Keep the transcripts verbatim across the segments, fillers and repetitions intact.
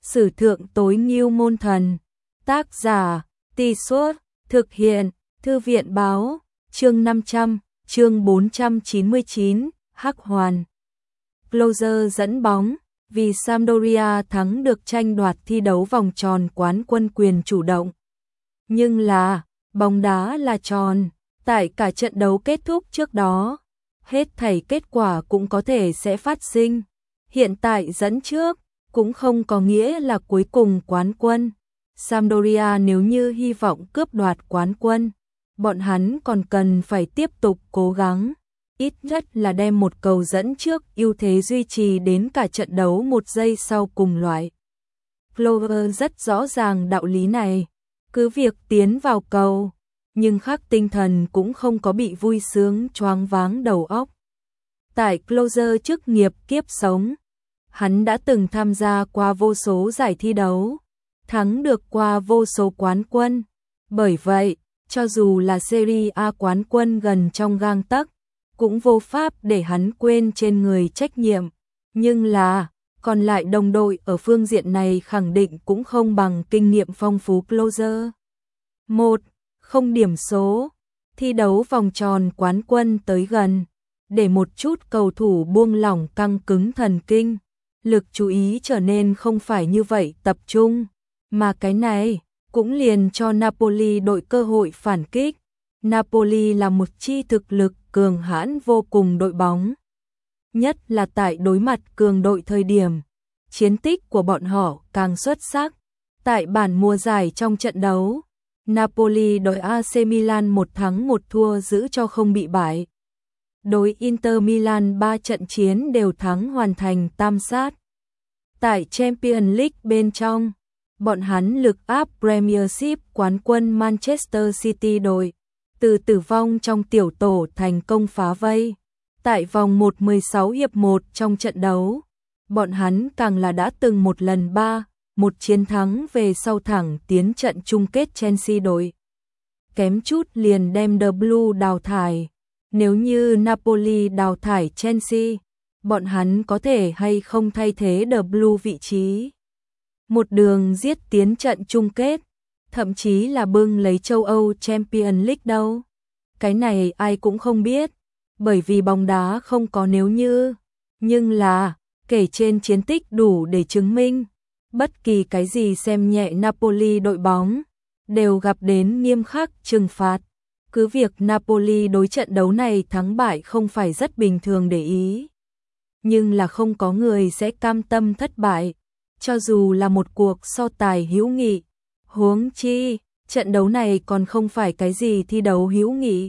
Sử thượng tối ngưu môn thần. Tác giả, Tì Suốt, thực hiện, Thư viện báo, chương năm trăm, chương bốn trăm chín mươi chín, Hắc Hoàn. Closer dẫn bóng, vì Sampdoria thắng được tranh đoạt thi đấu vòng tròn quán quân quyền chủ động. Nhưng là, bóng đá là tròn, tại cả trận đấu kết thúc trước đó, hết thảy kết quả cũng có thể sẽ phát sinh. Hiện tại dẫn trước, cũng không có nghĩa là cuối cùng quán quân. Sampdoria nếu như hy vọng cướp đoạt quán quân, bọn hắn còn cần phải tiếp tục cố gắng, ít nhất là đem một cầu dẫn trước ưu thế duy trì đến cả trận đấu một giây sau cùng loại. Clover rất rõ ràng đạo lý này, cứ việc tiến vào cầu, nhưng khắc tinh thần cũng không có bị vui sướng choáng váng đầu óc. Tại Closer chức nghiệp kiếp sống, hắn đã từng tham gia qua vô số giải thi đấu, thắng được qua vô số quán quân. Bởi vậy, cho dù là Serie A quán quân gần trong gang tấc, cũng vô pháp để hắn quên trên người trách nhiệm. Nhưng là, còn lại đồng đội ở phương diện này khẳng định cũng không bằng kinh nghiệm phong phú Closer. Một, không điểm số, thi đấu vòng tròn quán quân tới gần, để một chút cầu thủ buông lỏng căng cứng thần kinh, lực chú ý trở nên không phải như vậy tập trung, mà cái này cũng liền cho Napoli đội cơ hội phản kích. Napoli là một chi thực lực cường hãn vô cùng đội bóng, nhất là tại đối mặt cường đội thời điểm, chiến tích của bọn họ càng xuất sắc. Tại bản mùa giải trong trận đấu, Napoli đội a xê Milan một thắng một thua giữ cho không bị bại. Đối Inter Milan ba trận chiến đều thắng hoàn thành tam sát. Tại Champions League bên trong, bọn hắn lực áp Premiership quán quân Manchester City đội, từ tử vong trong tiểu tổ thành công phá vây. Tại vòng một mười sáu hiệp một trong trận đấu, bọn hắn càng là đã từng một lần ba một chiến thắng về sau thẳng tiến trận chung kết Chelsea đội. Kém chút liền đem The Blue đào thải. Nếu như Napoli đào thải Chelsea, bọn hắn có thể hay không thay thế The Blue vị trí. Một đường giết tiến trận chung kết, thậm chí là bưng lấy châu Âu Champions League đâu. Cái này ai cũng không biết, bởi vì bóng đá không có nếu như. Nhưng là, kể trên chiến tích đủ để chứng minh, bất kỳ cái gì xem nhẹ Napoli đội bóng, đều gặp đến nghiêm khắc trừng phạt. Cứ việc Napoli đối trận đấu này thắng bại không phải rất bình thường để ý, nhưng là không có người sẽ cam tâm thất bại, cho dù là một cuộc so tài hữu nghị. Huống chi, trận đấu này còn không phải cái gì thi đấu hữu nghị,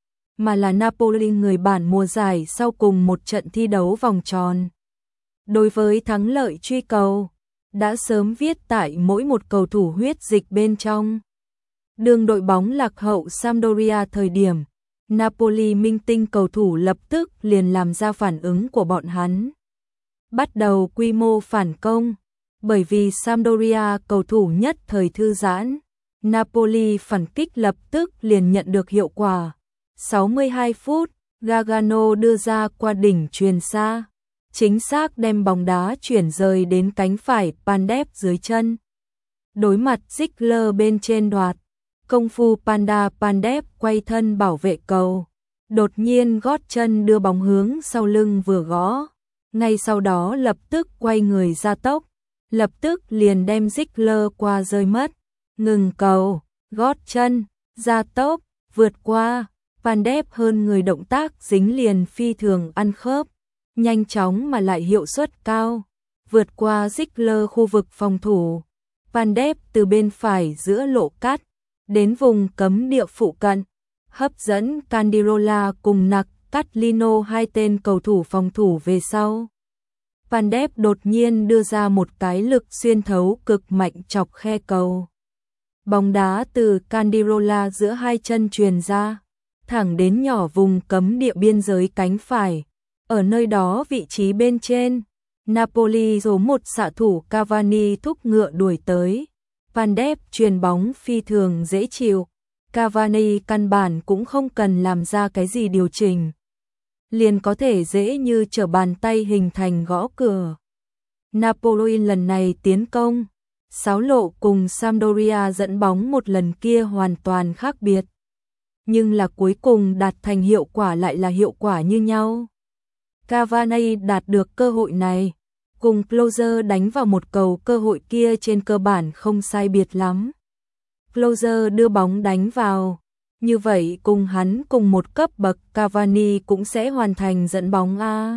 mà là Napoli người bản mùa giải sau cùng một trận thi đấu vòng tròn. Đối với thắng lợi truy cầu, đã sớm viết tại mỗi một cầu thủ huyết dịch bên trong. Đường đội bóng lạc hậu Sampdoria thời điểm, Napoli minh tinh cầu thủ lập tức liền làm ra phản ứng của bọn hắn. Bắt đầu quy mô phản công, bởi vì Sampdoria cầu thủ nhất thời thư giãn, Napoli phản kích lập tức liền nhận được hiệu quả. sáu mươi hai phút, Gargano đưa ra qua đỉnh chuyền xa, chính xác đem bóng đá chuyển rời đến cánh phải Pandev dưới chân. Đối mặt Ziegler bên trên đoạt, công phu Panda Pandev quay thân bảo vệ cầu, đột nhiên gót chân đưa bóng hướng sau lưng vừa gõ, ngay sau đó lập tức quay người ra tốc, lập tức liền đem Ziegler qua rơi mất. Ngừng cầu, gót chân, ra tốc, vượt qua, Pandev hơn người động tác dính liền phi thường ăn khớp, nhanh chóng mà lại hiệu suất cao, vượt qua Ziegler khu vực phòng thủ. Pandev từ bên phải giữa lộ cắt đến vùng cấm địa phụ cận, hấp dẫn Candirola cùng Nặc Catlino hai tên cầu thủ phòng thủ về sau. Pandev đột nhiên đưa ra một cái lực xuyên thấu cực mạnh chọc khe cầu. Bóng đá từ Candirola giữa hai chân truyền ra, thẳng đến nhỏ vùng cấm địa biên giới cánh phải. Ở nơi đó vị trí bên trên, Napoli số một xạ thủ Cavani thúc ngựa đuổi tới. Pandev chuyền bóng phi thường dễ chịu, Cavani căn bản cũng không cần làm ra cái gì điều chỉnh, liền có thể dễ như trở bàn tay hình thành gõ cửa. Napoli lần này tiến công, xáo lộ cùng Sampdoria dẫn bóng một lần kia hoàn toàn khác biệt. Nhưng là cuối cùng đạt thành hiệu quả lại là hiệu quả như nhau. Cavani đạt được cơ hội này, cùng Klose đánh vào một cầu cơ hội kia trên cơ bản không sai biệt lắm. Klose đưa bóng đánh vào, như vậy cùng hắn cùng một cấp bậc Cavani cũng sẽ hoàn thành dẫn bóng a.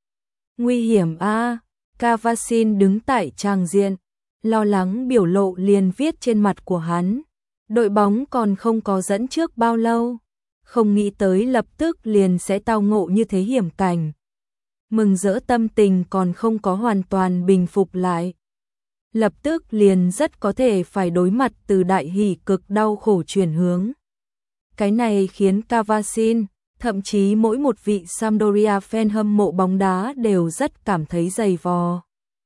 Nguy hiểm a, Cavasin đứng tại tràng diện, lo lắng biểu lộ liền viết trên mặt của hắn. Đội bóng còn không có dẫn trước bao lâu, không nghĩ tới lập tức liền sẽ tao ngộ như thế hiểm cảnh. Mừng rỡ tâm tình còn không có hoàn toàn bình phục lại. Lập tức liền rất có thể phải đối mặt từ đại hỉ cực đau khổ chuyển hướng. Cái này khiến Cavasin, thậm chí mỗi một vị Sampdoria fan hâm mộ bóng đá đều rất cảm thấy dày vò.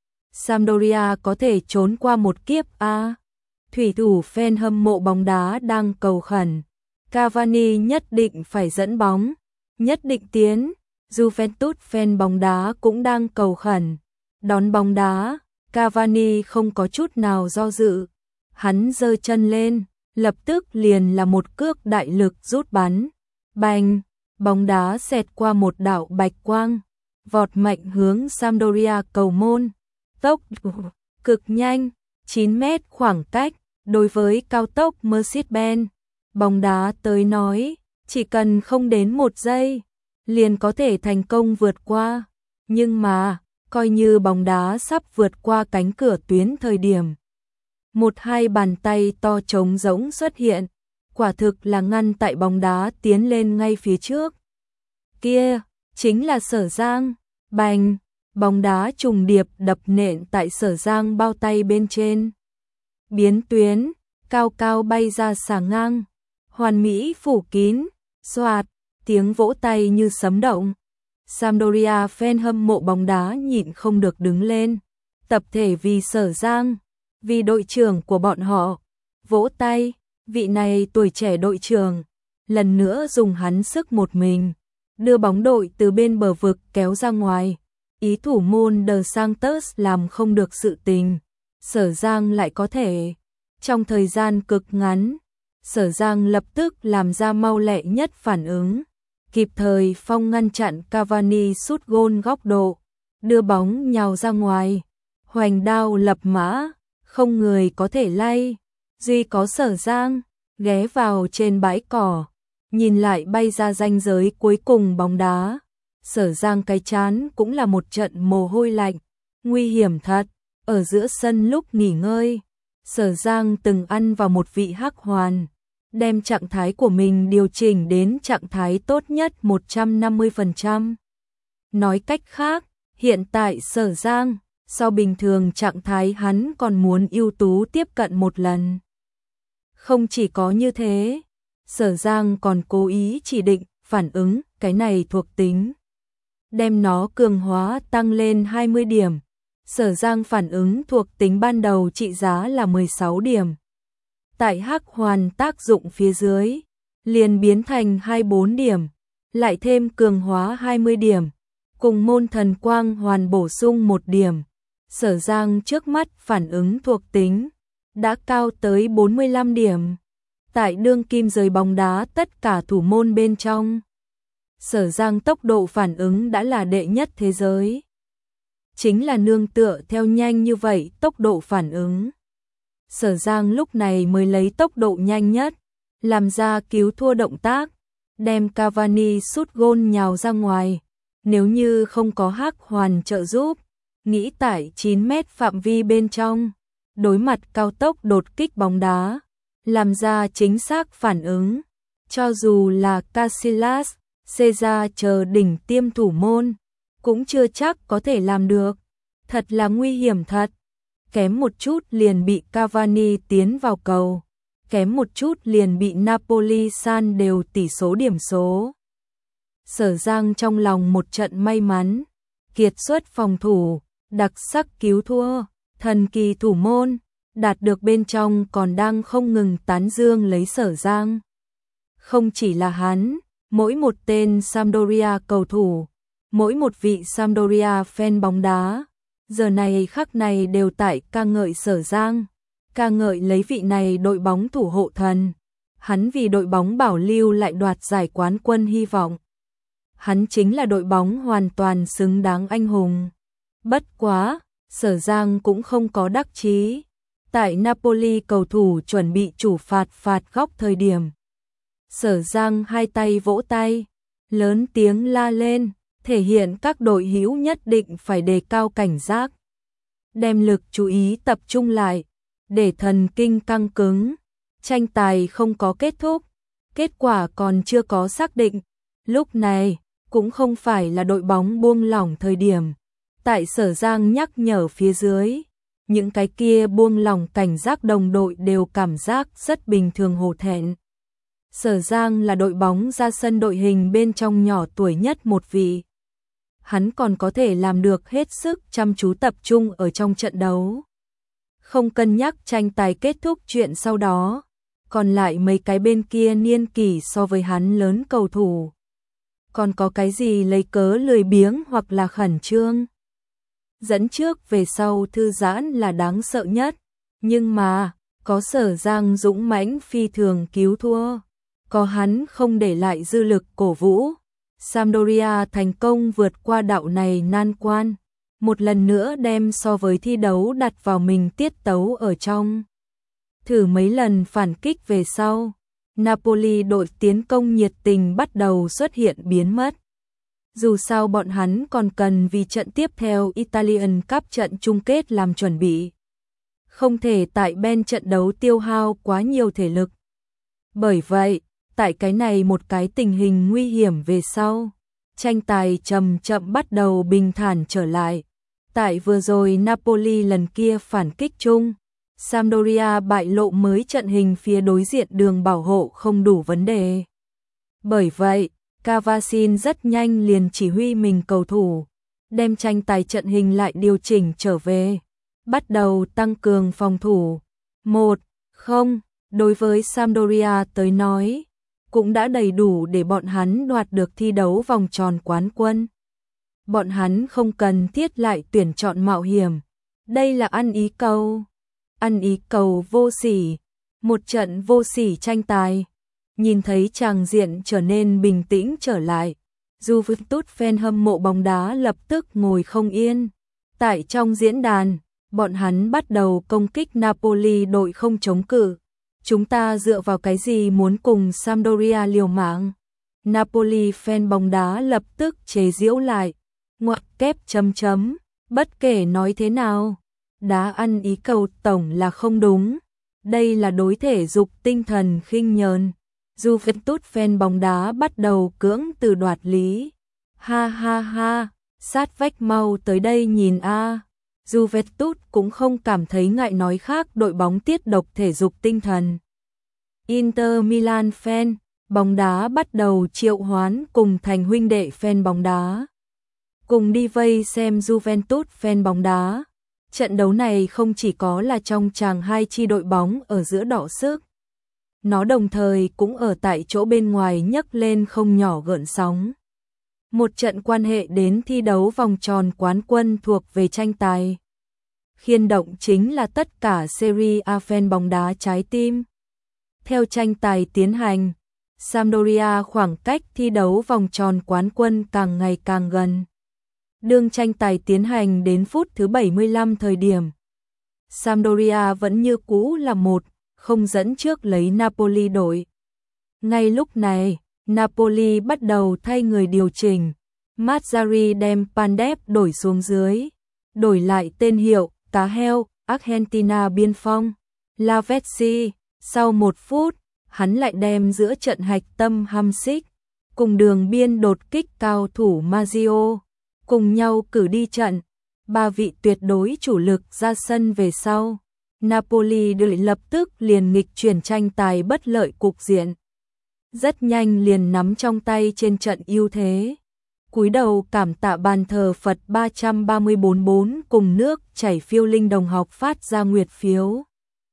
Sampdoria có thể trốn qua một kiếp a. Thủy thủ fan hâm mộ bóng đá đang cầu khẩn. Cavani nhất định phải dẫn bóng, nhất định tiến. Juventus fan bóng đá cũng đang cầu khẩn. Đón bóng đá, Cavani không có chút nào do dự. Hắn giơ chân lên, lập tức liền là một cước đại lực rút bắn. Bành, bóng đá xẹt qua một đạo bạch quang, vọt mạnh hướng Sampdoria cầu môn. Tốc cực nhanh, chín mét khoảng cách, đối với cao tốc Mercedes-Benz, bóng đá tới nói, chỉ cần không đến một giây, liền có thể thành công vượt qua. Nhưng mà, coi như bóng đá sắp vượt qua cánh cửa tuyến thời điểm. Một hai bàn tay to trống rỗng xuất hiện, quả thực là ngăn tại bóng đá tiến lên ngay phía trước. Kia, chính là Sở Giang, bành, bóng đá trùng điệp đập nện tại Sở Giang bao tay bên trên. Biến tuyến, cao cao bay ra xà ngang, hoàn mỹ phủ kín, xoạt, tiếng vỗ tay như sấm động. Sampdoria fan hâm mộ bóng đá nhịn không được đứng lên, tập thể vì Sở Giang, vì đội trưởng của bọn họ, vỗ tay, vị này tuổi trẻ đội trưởng, lần nữa dùng hắn sức một mình, đưa bóng đội từ bên bờ vực kéo ra ngoài. Ý thủ môn De Santos làm không được sự tình, Sở Giang lại có thể. Trong thời gian cực ngắn, Sở Giang lập tức làm ra mau lẹ nhất phản ứng, kịp thời phong ngăn chặn Cavani sút gôn góc độ, đưa bóng nhào ra ngoài, hoành đao lập mã, không người có thể lay, duy có Sở Giang, ghé vào trên bãi cỏ, nhìn lại bay ra ranh giới cuối cùng bóng đá. Sở Giang cái chán cũng là một trận mồ hôi lạnh, nguy hiểm thật. Ở giữa sân lúc nghỉ ngơi, Sở Giang từng ăn vào một vị hắc hoàn, đem trạng thái của mình điều chỉnh đến trạng thái tốt nhất một trăm năm mươi phần trăm. Nói cách khác, hiện tại Sở Giang, so bình thường trạng thái hắn còn muốn ưu tú tiếp cận một lần. Không chỉ có như thế, Sở Giang còn cố ý chỉ định, phản ứng, cái này thuộc tính. Đem nó cường hóa tăng lên hai mươi điểm. Sở Giang phản ứng thuộc tính ban đầu trị giá là mười sáu điểm. Tại hắc hoàn tác dụng phía dưới, liền biến thành hai mươi bốn điểm, lại thêm cường hóa hai mươi điểm, cùng môn thần quang hoàn bổ sung một điểm. Sở Giang trước mắt phản ứng thuộc tính đã cao tới bốn mươi lăm điểm. Tại đương kim rời bóng đá tất cả thủ môn bên trong, Sở Giang tốc độ phản ứng đã là đệ nhất thế giới. Chính là nương tựa theo nhanh như vậy tốc độ phản ứng. Sở Giang lúc này mới lấy tốc độ nhanh nhất, làm ra cứu thua động tác, đem Cavani sút gôn nhào ra ngoài. Nếu như không có hắc hoàn trợ giúp, nghĩ tại chín mét phạm vi bên trong, đối mặt cao tốc đột kích bóng đá, làm ra chính xác phản ứng, cho dù là Casillas, Cesar chờ đỉnh tiêm thủ môn, cũng chưa chắc có thể làm được. Thật là nguy hiểm thật. Kém một chút liền bị Cavani tiến vào cầu, kém một chút liền bị Napoli san đều tỷ số điểm số. Sở Giang trong lòng một trận may mắn, kiệt xuất phòng thủ, đặc sắc cứu thua, thần kỳ thủ môn, đạt được bên trong còn đang không ngừng tán dương lấy Sở Giang. Không chỉ là hắn, mỗi một tên Sampdoria cầu thủ, mỗi một vị Sampdoria fan bóng đá, giờ này khắc này đều tại ca ngợi Sở Giang, ca ngợi lấy vị này đội bóng thủ hộ thần. Hắn vì đội bóng bảo lưu lại đoạt giải quán quân hy vọng. Hắn chính là đội bóng hoàn toàn xứng đáng anh hùng. Bất quá, Sở Giang cũng không có đắc chí. Tại Napoli cầu thủ chuẩn bị chủ phạt phạt góc thời điểm. Sở Giang hai tay vỗ tay, lớn tiếng la lên, thể hiện các đội hữu nhất định phải đề cao cảnh giác. Đem lực chú ý tập trung lại, để thần kinh căng cứng. Tranh tài không có kết thúc, kết quả còn chưa có xác định. Lúc này, cũng không phải là đội bóng buông lỏng thời điểm. Tại Sở Giang nhắc nhở phía dưới, những cái kia buông lỏng cảnh giác đồng đội đều cảm giác rất bình thường hổ thẹn. Sở Giang là đội bóng ra sân đội hình bên trong nhỏ tuổi nhất một vị. Hắn còn có thể làm được hết sức chăm chú tập trung ở trong trận đấu. Không cân nhắc tranh tài kết thúc chuyện sau đó. Còn lại mấy cái bên kia niên kỷ so với hắn lớn cầu thủ. Còn có cái gì lấy cớ lười biếng hoặc là khẩn trương. Dẫn trước về sau thư giãn là đáng sợ nhất. Nhưng mà, có Sở Giang dũng mãnh phi thường cứu thua. Có hắn không để lại dư lực cổ vũ. Sampdoria thành công vượt qua đạo này nan quan. Một lần nữa đem so với thi đấu đặt vào mình tiết tấu ở trong. Thử mấy lần phản kích về sau, Napoli đội tiến công nhiệt tình bắt đầu xuất hiện biến mất. Dù sao bọn hắn còn cần vì trận tiếp theo Italian Cup trận chung kết làm chuẩn bị. Không thể tại bên trận đấu tiêu hao quá nhiều thể lực. Bởi vậy, tại cái này một cái tình hình nguy hiểm về sau, tranh tài chậm chậm bắt đầu bình thản trở lại. Tại vừa rồi Napoli lần kia phản kích chung, Sampdoria bại lộ mới trận hình phía đối diện đường bảo hộ không đủ vấn đề. Bởi vậy, Cavasin rất nhanh liền chỉ huy mình cầu thủ, đem tranh tài trận hình lại điều chỉnh trở về, bắt đầu tăng cường phòng thủ. một không, đối với Sampdoria tới nói, cũng đã đầy đủ để bọn hắn đoạt được thi đấu vòng tròn quán quân. Bọn hắn không cần thiết lại tuyển chọn mạo hiểm, đây là ăn ý cầu. Ăn ý cầu vô sỉ, một trận vô sỉ tranh tài. Nhìn thấy tràng diện trở nên bình tĩnh trở lại, Juventus fan hâm mộ bóng đá lập tức ngồi không yên. Tại trong diễn đàn, bọn hắn bắt đầu công kích Napoli đội không chống cự. Chúng ta dựa vào cái gì muốn cùng Sampdoria liều mạng? Napoli fan bóng đá lập tức chế giễu lại, ngoặc kép chấm chấm, bất kể nói thế nào. Đá ăn ý cầu tổng là không đúng. Đây là đối thể dục tinh thần khinh nhờn. Juventus fan bóng đá bắt đầu cưỡng từ đoạt lý. Ha ha ha, sát vách mau tới đây nhìn a. À. Juventus cũng không cảm thấy ngại nói khác đội bóng tiết độc thể dục tinh thần. Inter Milan fan bóng đá bắt đầu triệu hoán cùng thành huynh đệ fan bóng đá. Cùng đi vây xem Juventus fan bóng đá. Trận đấu này không chỉ có là trong tràng hai chi đội bóng ở giữa đọ sức. Nó đồng thời cũng ở tại chỗ bên ngoài nhấc lên không nhỏ gợn sóng. Một trận quan hệ đến thi đấu vòng tròn quán quân thuộc về tranh tài. Khiên động chính là tất cả Serie A fan bóng đá trái tim. Theo tranh tài tiến hành, Sampdoria khoảng cách thi đấu vòng tròn quán quân càng ngày càng gần. Đương tranh tài tiến hành đến phút thứ bảy mươi lăm thời điểm, Sampdoria vẫn như cũ là một không dẫn trước lấy Napoli đội. Ngay lúc này, Napoli bắt đầu thay người điều chỉnh. Mazzarri đem Pandev đổi xuống dưới, đổi lại tên hiệu cá heo Argentina biên phong Lavezzi. Sau một phút, hắn lại đem giữa trận hạch tâm Hamsik cùng đường biên đột kích cao thủ Maggio cùng nhau cử đi trận. Ba vị tuyệt đối chủ lực ra sân về sau. Napoli đội lập tức liền nghịch chuyển tranh tài bất lợi cục diện. Rất nhanh liền nắm trong tay trên trận ưu thế. Cúi đầu cảm tạ bàn thờ Phật ba trăm ba mươi bốn bốn cùng nước chảy phiêu linh đồng học phát ra nguyệt phiếu.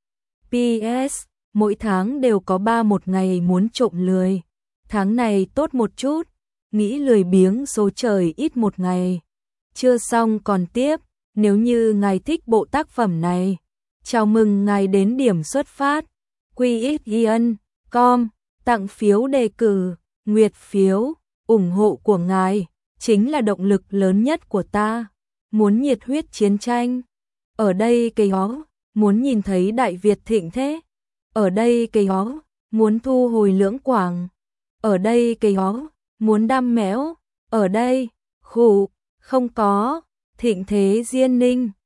pê ét Mỗi tháng đều có ba một ngày muốn trộm lười. Tháng này tốt một chút, nghĩ lười biếng số trời ít một ngày. Chưa xong còn tiếp, Nếu như ngài thích bộ tác phẩm này, chào mừng ngài đến điểm xuất phát qixian chấm com tặng phiếu đề cử, nguyệt phiếu, ủng hộ của ngài chính là động lực lớn nhất của ta. Muốn nhiệt huyết chiến tranh, ở đây cây ó, muốn nhìn thấy Đại Việt thịnh thế, ở đây cây ó, muốn thu hồi Lưỡng Quảng, ở đây cây ó, muốn đam mẽo, ở đây, khủ, không có, thịnh thế Diên Ninh.